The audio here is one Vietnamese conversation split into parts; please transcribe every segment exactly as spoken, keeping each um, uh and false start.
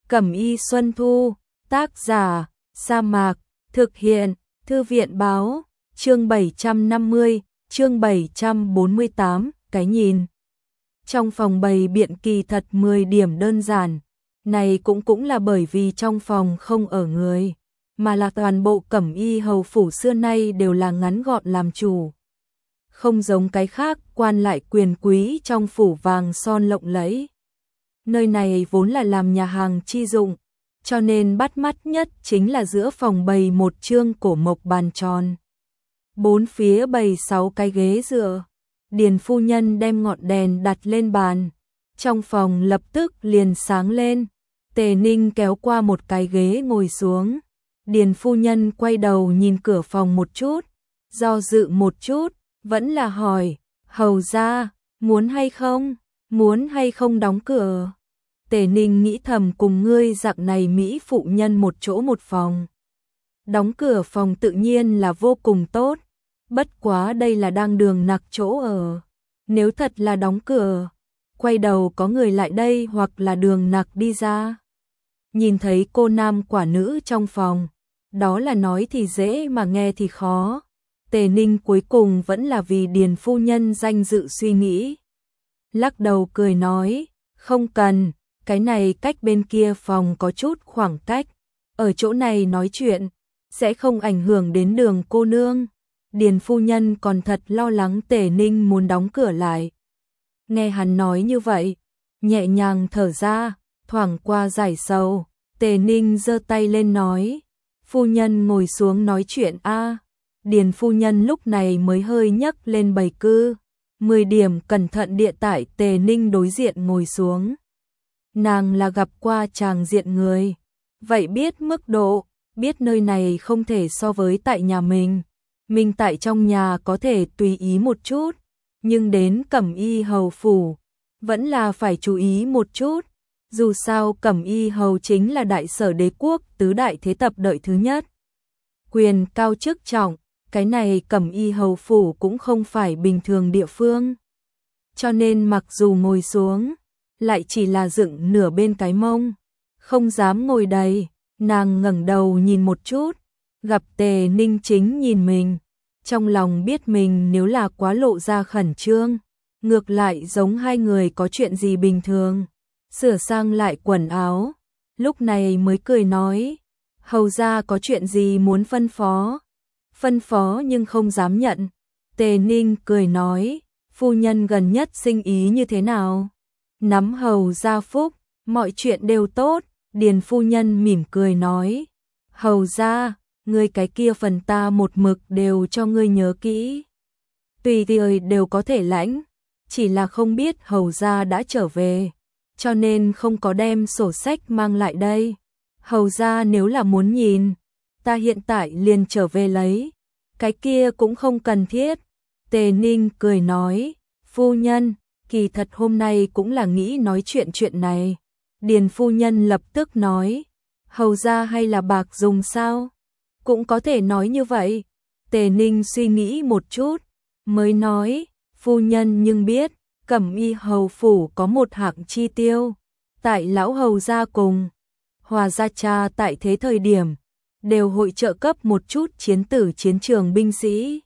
Cẩm y Xuân Thu, tác giả, Sa Mạc, thực hiện, Thư viện báo, chương bảy trăm năm mươi, chương bảy trăm bốn mươi tám, cái nhìn. Trong phòng bày biện kỳ thật mười điểm đơn giản, này cũng cũng là bởi vì trong phòng không ở người, mà là toàn bộ cẩm y hầu phủ xưa nay đều là ngắn gọn làm chủ. Không giống cái khác quan lại quyền quý trong phủ vàng son lộng lẫy. Nơi này vốn là làm nhà hàng chi dụng, cho nên bắt mắt nhất chính là giữa phòng bày một chương cổ mộc bàn tròn. Bốn phía bày sáu cái ghế dựa, Điền phu nhân đem ngọn đèn đặt lên bàn. Trong phòng lập tức liền sáng lên, Tề Ninh kéo qua một cái ghế ngồi xuống. Điền phu nhân quay đầu nhìn cửa phòng một chút, do dự một chút, vẫn là hỏi, hầu ra, muốn hay không, muốn hay không đóng cửa. Tề Ninh nghĩ thầm cùng ngươi dạng này Mỹ phụ nhân một chỗ một phòng. Đóng cửa phòng tự nhiên là vô cùng tốt, bất quá đây là đang đường nặc chỗ ở. Nếu thật là đóng cửa, quay đầu có người lại đây hoặc là đường nặc đi ra. Nhìn thấy cô nam quả nữ trong phòng, đó là nói thì dễ mà nghe thì khó. Tề Ninh cuối cùng vẫn là vì Điền phu nhân danh dự suy nghĩ. Lắc đầu cười nói, không cần, cái này cách bên kia phòng có chút khoảng cách, ở chỗ này nói chuyện, sẽ không ảnh hưởng đến đường cô nương. Điền phu nhân còn thật lo lắng Tề Ninh muốn đóng cửa lại. Nghe hắn nói như vậy, nhẹ nhàng thở ra, thoảng qua giải sầu, Tề Ninh giơ tay lên nói, phu nhân ngồi xuống nói chuyện a. Điền phu nhân lúc này mới hơi nhấc lên bày cư, mười điểm cẩn thận địa tại Tề Ninh đối diện ngồi xuống. Nàng là gặp qua tràng diện người, vậy biết mức độ, biết nơi này không thể so với tại nhà mình. Mình tại trong nhà có thể tùy ý một chút, nhưng đến cẩm y hầu phủ, vẫn là phải chú ý một chút. Dù sao cẩm y hầu chính là đại sở đế quốc tứ đại thế tập đợi thứ nhất. Quyền cao chức trọng, cái này cẩm y hầu phủ cũng không phải bình thường địa phương. Cho nên mặc dù ngồi xuống, lại chỉ là dựng nửa bên cái mông, không dám ngồi đầy. Nàng ngẩng đầu nhìn một chút, gặp Tề Ninh chính nhìn mình, trong lòng biết mình nếu là quá lộ ra khẩn trương, ngược lại giống hai người có chuyện gì bình thường. Sửa sang lại quần áo, lúc này mới cười nói, hầu ra có chuyện gì muốn phân phó. Phân phó nhưng không dám nhận. Tề Ninh cười nói, phu nhân gần nhất sinh ý như thế nào? Nắm hầu gia phúc, mọi chuyện đều tốt. Điền phu nhân mỉm cười nói, hầu gia, ngươi cái kia phần ta một mực đều cho ngươi nhớ kỹ. Tùy thời đều có thể lãnh, chỉ là không biết hầu gia đã trở về, cho nên không có đem sổ sách mang lại đây. Hầu gia nếu là muốn nhìn, ta hiện tại liền trở về lấy, cái kia cũng không cần thiết. Tề Ninh cười nói, phu nhân, kỳ thật hôm nay cũng là nghĩ nói chuyện chuyện này. Điền phu nhân lập tức nói, hầu ra hay là bạc dùng sao? Cũng có thể nói như vậy. Tề Ninh suy nghĩ một chút, mới nói, phu nhân nhưng biết, cẩm y hầu phủ có một hạng chi tiêu. Tại lão hầu gia cùng Hòa gia cha tại thế thời điểm, đều hội trợ cấp một chút chiến tử chiến trường binh sĩ,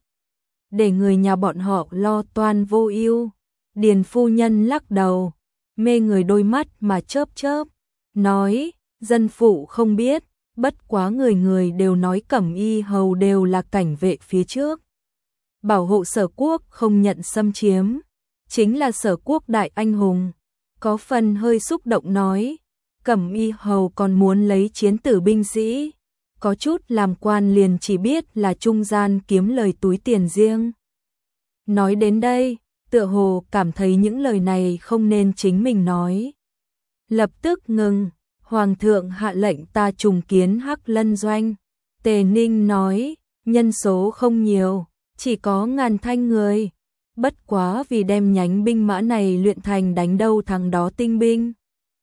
để người nhà bọn họ lo toan vô ưu. Điền phu nhân lắc đầu, mê người đôi mắt mà chớp chớp, nói, dân phụ không biết, bất quá người người đều nói cẩm y hầu đều là cảnh vệ phía trước, bảo hộ sở quốc không nhận xâm chiếm, chính là sở quốc đại anh hùng. Có phần hơi xúc động nói, cẩm y hầu còn muốn lấy chiến tử binh sĩ, có chút làm quan liền chỉ biết là trung gian kiếm lời túi tiền riêng. Nói đến đây, tựa hồ cảm thấy những lời này không nên chính mình nói. Lập tức ngừng, hoàng thượng hạ lệnh ta trùng kiến Hắc Lân doanh. Tề Ninh nói, nhân số không nhiều, chỉ có ngàn thanh người. Bất quá vì đem nhánh binh mã này luyện thành đánh đâu thắng đó tinh binh.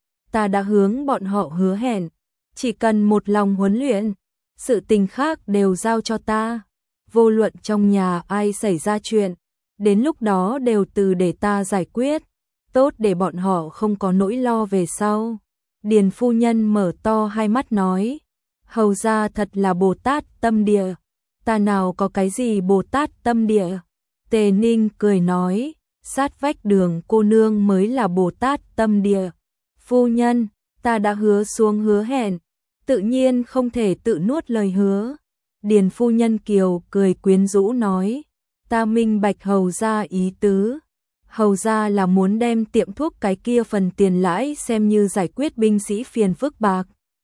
Ta đã hướng bọn họ hứa hẹn, chỉ cần một lòng huấn luyện, sự tình khác đều giao cho ta. Vô luận trong nhà ai xảy ra chuyện, đến lúc đó đều từ để ta giải quyết, tốt để bọn họ không có nỗi lo về sau. Điền phu nhân mở to hai mắt nói, hầu gia thật là Bồ Tát tâm địa, ta nào có cái gì Bồ Tát tâm địa. Tề Ninh cười nói, sát vách Đường cô nương mới là Bồ Tát tâm địa. Phu nhân, ta đã hứa xuống hứa hẹn, tự nhiên không thể tự nuốt lời hứa. Điền phu nhân kiều cười quyến rũ nói, ta minh bạch hầu gia ý tứ. Hầu gia là muốn đem tiệm thuốc cái kia phần tiền lãi xem như giải quyết binh sĩ phiền phức bạc.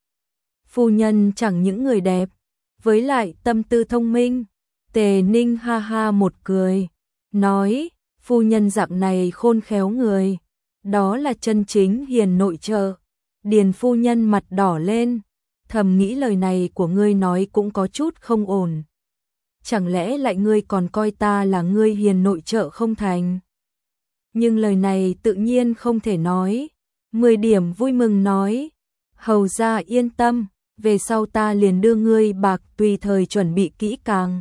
Phu nhân chẳng những người đẹp, với lại tâm tư thông minh. Tề Ninh ha ha một cười, nói, phu nhân dạng này khôn khéo người, đó là chân chính hiền nội trợ. Điền phu nhân mặt đỏ lên, thầm nghĩ lời này của ngươi nói cũng có chút không ổn. Chẳng lẽ lại ngươi còn coi ta là ngươi hiền nội trợ không thành? Nhưng lời này tự nhiên không thể nói. Mười điểm vui mừng nói, hầu gia yên tâm, về sau ta liền đưa ngươi bạc tùy thời chuẩn bị kỹ càng.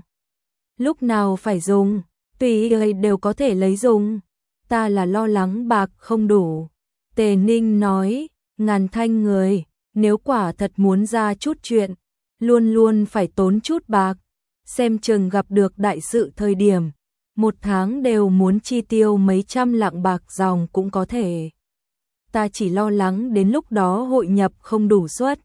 Lúc nào phải dùng, tùy thời đều có thể lấy dùng. Ta là lo lắng bạc không đủ. Tề Ninh nói, Ngàn Thanh người, nếu quả thật muốn ra chút chuyện, luôn luôn phải tốn chút bạc. Xem chừng gặp được đại sự thời điểm, một tháng đều muốn chi tiêu mấy trăm lạng bạc dòng cũng có thể. Ta chỉ lo lắng đến lúc đó hội nhập không đủ suất.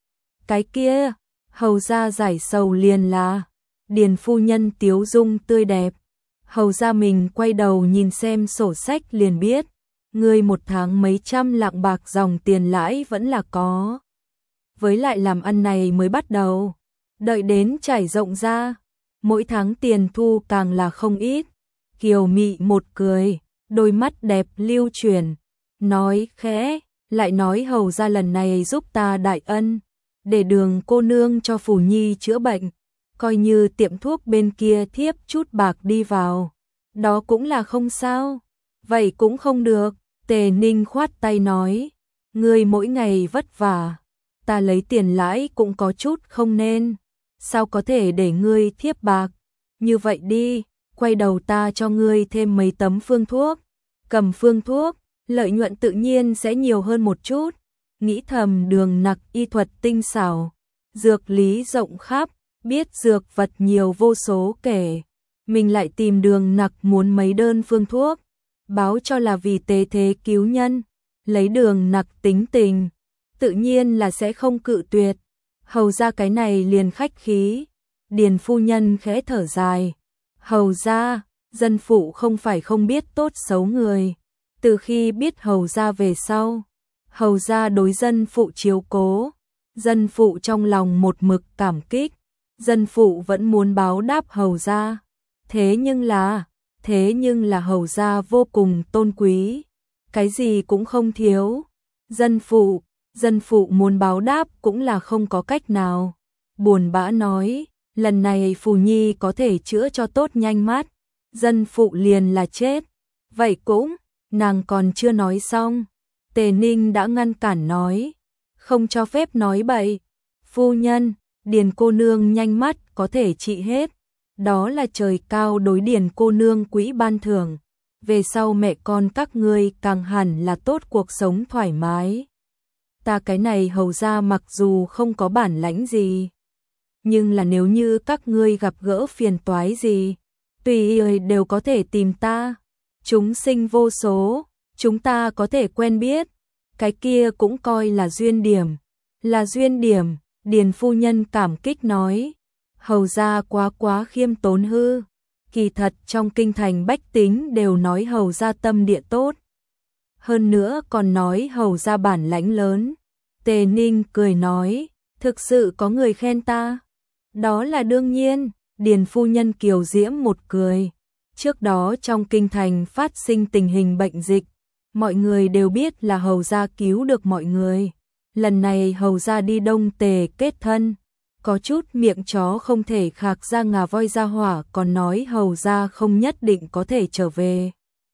Cái kia, hầu gia giải sầu liền là. Điền phu nhân tiếu dung tươi đẹp. Hầu gia mình quay đầu nhìn xem sổ sách liền biết, người một tháng mấy trăm lạng bạc dòng tiền lãi vẫn là có. Với lại làm ăn này mới bắt đầu, đợi đến trải rộng ra, mỗi tháng tiền thu càng là không ít. Kiều mị một cười, đôi mắt đẹp lưu chuyển, nói khẽ, lại nói hầu gia lần này giúp ta đại ân, để Đường cô nương cho Phù Nhi chữa bệnh, coi như tiệm thuốc bên kia thiếp chút bạc đi vào, đó cũng là không sao. Vậy cũng không được. Tề Ninh khoát tay nói, ngươi mỗi ngày vất vả, ta lấy tiền lãi cũng có chút không nên, sao có thể để ngươi thiếp bạc. Như vậy đi, quay đầu ta cho ngươi thêm mấy tấm phương thuốc, cầm phương thuốc, lợi nhuận tự nhiên sẽ nhiều hơn một chút. Nghĩ thầm Đường nặc y thuật tinh xảo, dược lý rộng khắp, biết dược vật nhiều vô số kể. Mình lại tìm Đường nặc muốn mấy đơn phương thuốc, báo cho là vì tế thế cứu nhân, lấy Đường nặc tính tình, tự nhiên là sẽ không cự tuyệt. Hầu ra cái này liền khách khí. Điền phu nhân khẽ thở dài, hầu ra, dân phụ không phải không biết tốt xấu người. Từ khi biết hầu ra về sau, hầu ra đối dân phụ chiếu cố, dân phụ trong lòng một mực cảm kích, dân phụ vẫn muốn báo đáp hầu ra. Thế nhưng là, thế nhưng là hầu gia vô cùng tôn quý, cái gì cũng không thiếu. Dân phụ, dân phụ muốn báo đáp cũng là không có cách nào. Buồn bã nói, lần này Phù Nhi có thể chữa cho tốt nhanh mắt, dân phụ liền là chết. Vậy cũng, nàng còn chưa nói xong, Tề Ninh đã ngăn cản nói, không cho phép nói bậy. Phu nhân, Điền cô nương nhanh mắt có thể trị hết, đó là trời cao đối Điền cô nương quý ban thưởng, về sau mẹ con các ngươi càng hẳn là tốt cuộc sống thoải mái. Ta cái này hầu ra mặc dù không có bản lãnh gì, nhưng là nếu như các ngươi gặp gỡ phiền toái gì, tùy ý đều có thể tìm ta. Chúng sinh vô số, chúng ta có thể quen biết, cái kia cũng coi là duyên điểm. Là duyên điểm. Điền phu nhân cảm kích nói, hầu gia quá quá khiêm tốn hư. Kỳ thật trong kinh thành bách tính đều nói hầu gia tâm địa tốt, hơn nữa còn nói hầu gia bản lãnh lớn. Tề Ninh cười nói, thực sự có người khen ta, đó là đương nhiên. Điền phu nhân kiều diễm một cười, trước đó trong kinh thành phát sinh tình hình bệnh dịch, mọi người đều biết là hầu gia cứu được mọi người. Lần này hầu gia đi Đông Tề kết thân, có chút miệng chó không thể khạc ra ngà voi ra hỏa còn nói hầu gia không nhất định có thể trở về.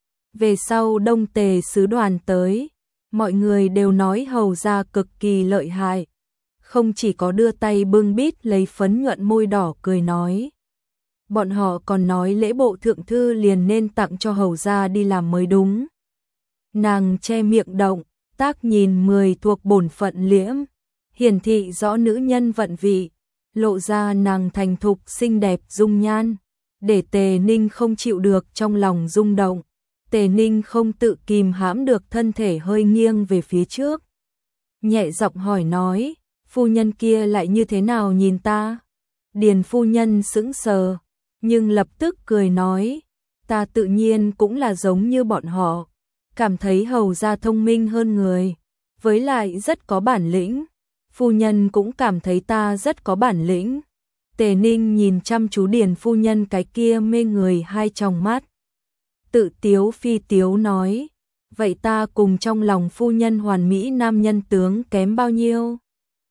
Về sau Đông Tề sứ đoàn tới, mọi người đều nói hầu gia cực kỳ lợi hại, không chỉ có đưa tay bưng bít lấy phấn nhuận môi đỏ cười nói. Bọn họ còn nói lễ bộ thượng thư liền nên tặng cho hầu gia đi làm mới đúng. Nàng che miệng động, Tác nhìn mười thuộc bổn phận liễm, hiển thị rõ nữ nhân vận vị, lộ ra nàng thành thục xinh đẹp dung nhan, để Tề Ninh không chịu được trong lòng rung động. Tề Ninh không tự kìm hãm được thân thể hơi nghiêng về phía trước. Nhẹ giọng hỏi nói, phu nhân kia lại như thế nào nhìn ta? Điền phu nhân sững sờ, nhưng lập tức cười nói, ta tự nhiên cũng là giống như bọn họ, cảm thấy hầu gia thông minh hơn người, với lại rất có bản lĩnh. Phu nhân cũng cảm thấy ta rất có bản lĩnh. Tề Ninh nhìn chăm chú Điền phu nhân cái kia mê người hai tròng mắt. Tự tiếu phi tiếu nói, vậy ta cùng trong lòng phu nhân hoàn mỹ nam nhân tướng kém bao nhiêu?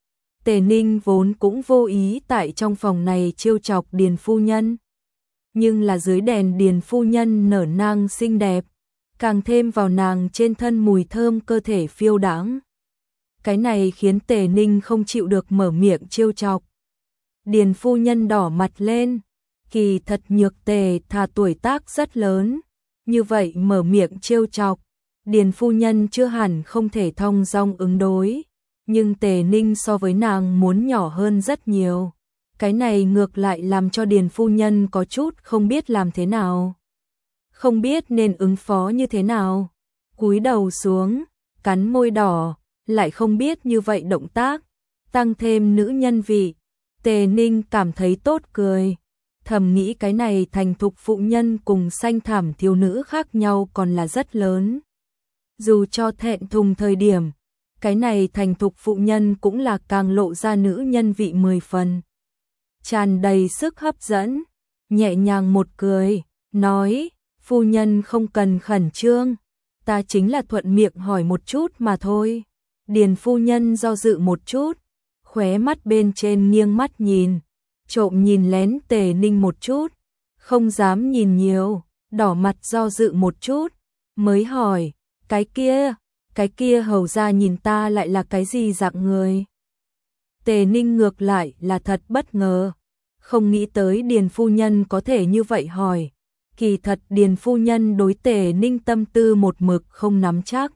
Tề Ninh vốn cũng vô ý tại trong phòng này trêu chọc Điền phu nhân. Nhưng là dưới đèn Điền phu nhân nở nang xinh đẹp, càng thêm vào nàng trên thân mùi thơm cơ thể phiêu đãng. Cái này khiến Tề Ninh không chịu được mở miệng trêu chọc. Điền phu nhân đỏ mặt lên, kỳ thật nhược tề thà tuổi tác rất lớn, như vậy mở miệng trêu chọc, Điền phu nhân chưa hẳn không thể thong dong ứng đối, nhưng Tề Ninh so với nàng muốn nhỏ hơn rất nhiều. Cái này ngược lại làm cho Điền phu nhân có chút không biết làm thế nào, không biết nên ứng phó như thế nào. Cúi đầu xuống, cắn môi đỏ, lại không biết như vậy động tác, tăng thêm nữ nhân vị. Tề Ninh cảm thấy tốt cười, thầm nghĩ cái này thành thục phụ nhân cùng xanh thảm thiếu nữ khác nhau còn là rất lớn. Dù cho thẹn thùng thời điểm, cái này thành thục phụ nhân cũng là càng lộ ra nữ nhân vị mười phần. Tràn đầy sức hấp dẫn, nhẹ nhàng một cười, nói, phu nhân không cần khẩn trương, ta chính là thuận miệng hỏi một chút mà thôi. Điền phu nhân do dự một chút, khóe mắt bên trên nghiêng mắt nhìn, trộm nhìn lén Tề Ninh một chút, không dám nhìn nhiều, đỏ mặt do dự một chút, mới hỏi, cái kia, cái kia hầu ra nhìn ta lại là cái gì dạng người? Tề Ninh ngược lại là thật bất ngờ, không nghĩ tới Điền phu nhân có thể như vậy hỏi. Kỳ thật Điền phu nhân đối Tề Ninh tâm tư một mực không nắm chắc.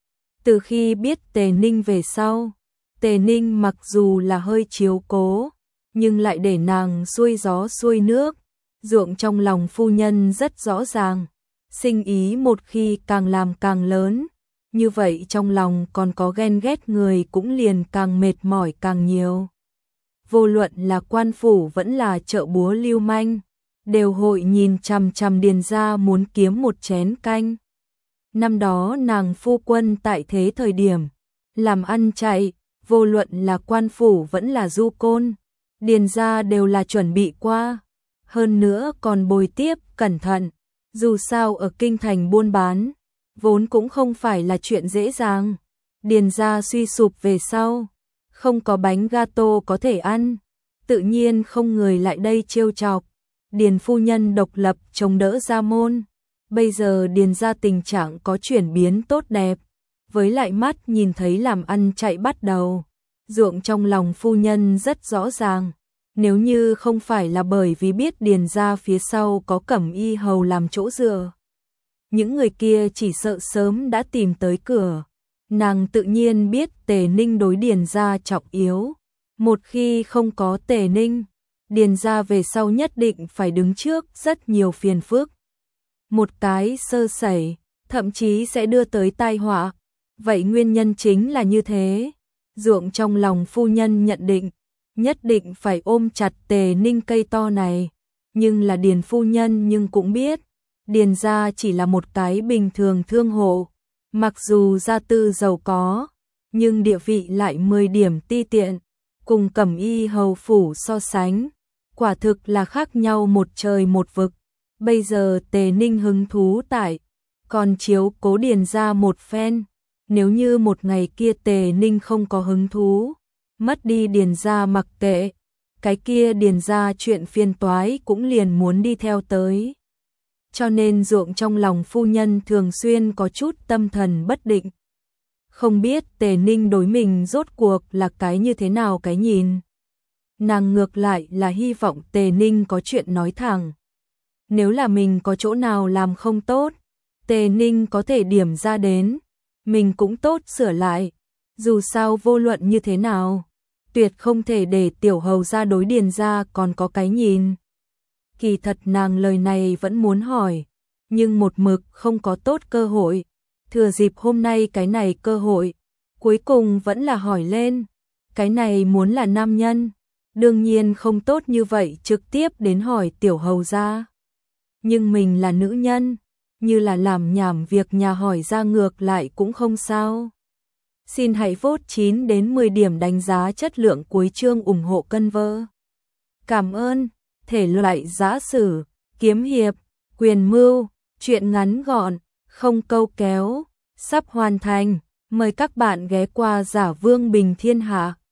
Từ khi biết Tề Ninh về sau, Tề Ninh mặc dù là hơi chiếu cố, nhưng lại để nàng xuôi gió xuôi nước, ruộng trong lòng phu nhân rất rõ ràng, sinh ý một khi càng làm càng lớn, như vậy trong lòng còn có ghen ghét người cũng liền càng mệt mỏi càng nhiều. Vô luận là quan phủ vẫn là chợ búa lưu manh, đều hội nhìn chằm chằm Điền gia muốn kiếm một chén canh. Năm đó nàng phu quân tại thế thời điểm, làm ăn chạy, vô luận là quan phủ vẫn là du côn, Điền gia đều là chuẩn bị qua, hơn nữa còn bồi tiếp cẩn thận, dù sao ở kinh thành buôn bán, vốn cũng không phải là chuyện dễ dàng. Điền gia suy sụp về sau, không có bánh gato có thể ăn, tự nhiên không người lại đây trêu chọc. Điền phu nhân độc lập chống đỡ gia môn, bây giờ Điền gia tình trạng có chuyển biến tốt đẹp, với lại mắt nhìn thấy làm ăn chạy bắt đầu. Ruộng trong lòng phu nhân rất rõ ràng, nếu như không phải là bởi vì biết Điền gia phía sau có Cẩm Y hầu làm chỗ dựa, những người kia chỉ sợ sớm đã tìm tới cửa. Nàng tự nhiên biết Tề Ninh đối Điền gia trọng yếu, một khi không có Tề Ninh, Điền gia về sau nhất định phải đứng trước rất nhiều phiền phức. Một cái sơ sẩy, thậm chí sẽ đưa tới tai họa. Vậy nguyên nhân chính là như thế. Ruộng trong lòng phu nhân nhận định, nhất định phải ôm chặt Tề Ninh cây to này. Nhưng là Điền phu nhân nhưng cũng biết, Điền gia chỉ là một cái bình thường thương hộ. Mặc dù gia tư giàu có, nhưng địa vị lại mười điểm ti tiện, cùng Cẩm Y hầu phủ so sánh, quả thực là khác nhau một trời một vực. Bây giờ Tề Ninh hứng thú tại, còn chiếu cố Điền gia một phen. Nếu như một ngày kia Tề Ninh không có hứng thú, mất đi Điền gia mặc kệ, cái kia Điền gia chuyện phiền toái cũng liền muốn đi theo tới. Cho nên ruộng trong lòng phu nhân thường xuyên có chút tâm thần bất định. Không biết Tề Ninh đối mình rốt cuộc là cái như thế nào cái nhìn. Nàng ngược lại là hy vọng Tề Ninh có chuyện nói thẳng. Nếu là mình có chỗ nào làm không tốt, Tề Ninh có thể điểm ra đến. mình cũng tốt sửa lại. Dù sao vô luận như thế nào, tuyệt không thể để tiểu hầu ra đối Điền gia còn có cái nhìn. Kỳ thật nàng lời này vẫn muốn hỏi, nhưng một mực không có tốt cơ hội. Thừa dịp hôm nay cái này cơ hội, cuối cùng vẫn là hỏi lên. Cái này muốn là nam nhân, đương nhiên không tốt như vậy trực tiếp đến hỏi tiểu hầu ra. Nhưng mình là nữ nhân, như là làm nhảm việc nhà hỏi ra ngược lại cũng không sao. Xin hãy vote chín đến mười điểm đánh giá chất lượng cuối chương ủng hộ cân vơ. Cảm ơn. Thể loại giã sử, kiếm hiệp, quyền mưu, truyện ngắn gọn, không câu kéo, sắp hoàn thành. Mời các bạn ghé qua Giả Vương Bình Thiên Hạ.